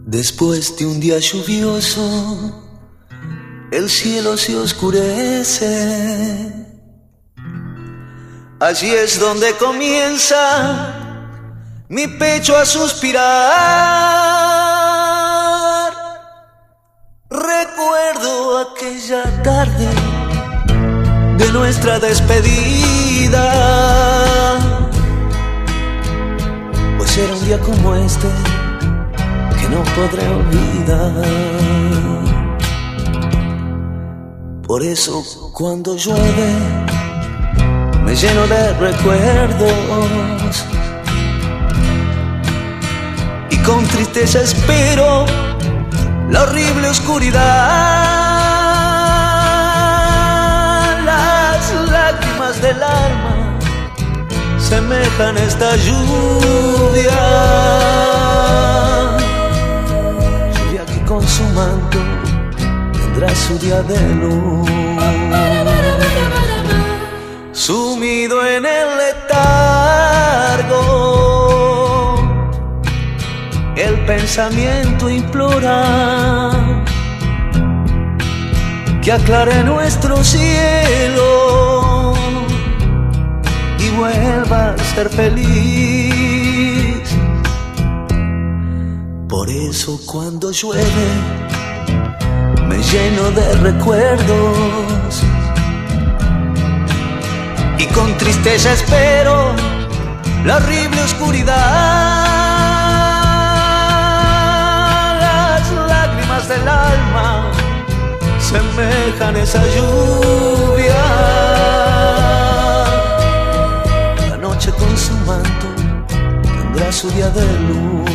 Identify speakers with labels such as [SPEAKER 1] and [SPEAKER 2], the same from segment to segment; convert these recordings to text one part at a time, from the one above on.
[SPEAKER 1] Después de un día lluvioso, el cielo se oscurece. Allí es donde comienza mi pecho a suspirar. Recuerdo aquella tarde de nuestra despedida, pues era un día como este que no podré olvidar. Por eso cuando llueve me lleno de recuerdos y con tristeza espero la horrible oscuridad. Las lágrimas del alma semejan esta lluvia, lluvia que con su manto tendrá su día de luz. Sumido en el letargo, el pensamiento implora que aclare nuestro cielo y vuelva a ser feliz. Por eso cuando llueve me lleno de recuerdos y con tristeza espero la horrible oscuridad. Las lágrimas del alma semejan esa lluvia. La noche con su manto tendrá su día de luz.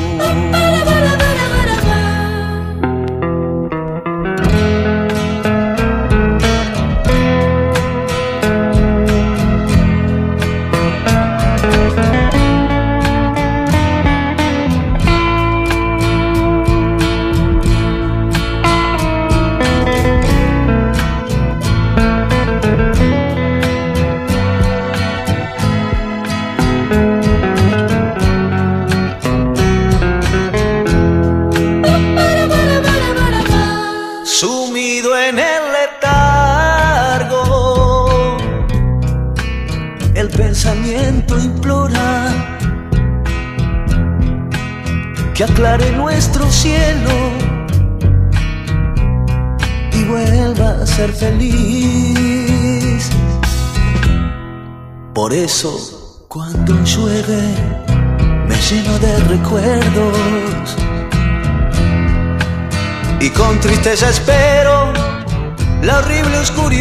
[SPEAKER 1] Sumido en el letargo, el pensamiento implora que aclare nuestro cielo y vuelva a ser feliz. Por eso cuando llueve me lleno de recuerdos y con tristeza espero la horrible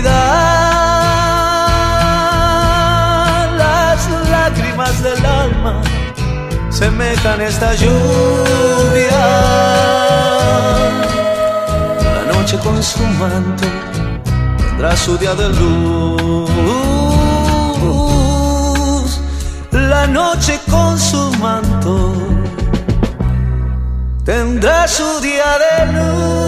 [SPEAKER 1] oscuridad. Las lágrimas del alma semejan esta lluvia. La noche con su manto tendrá su día de luz. La noche con su manto tendrá su día de luz.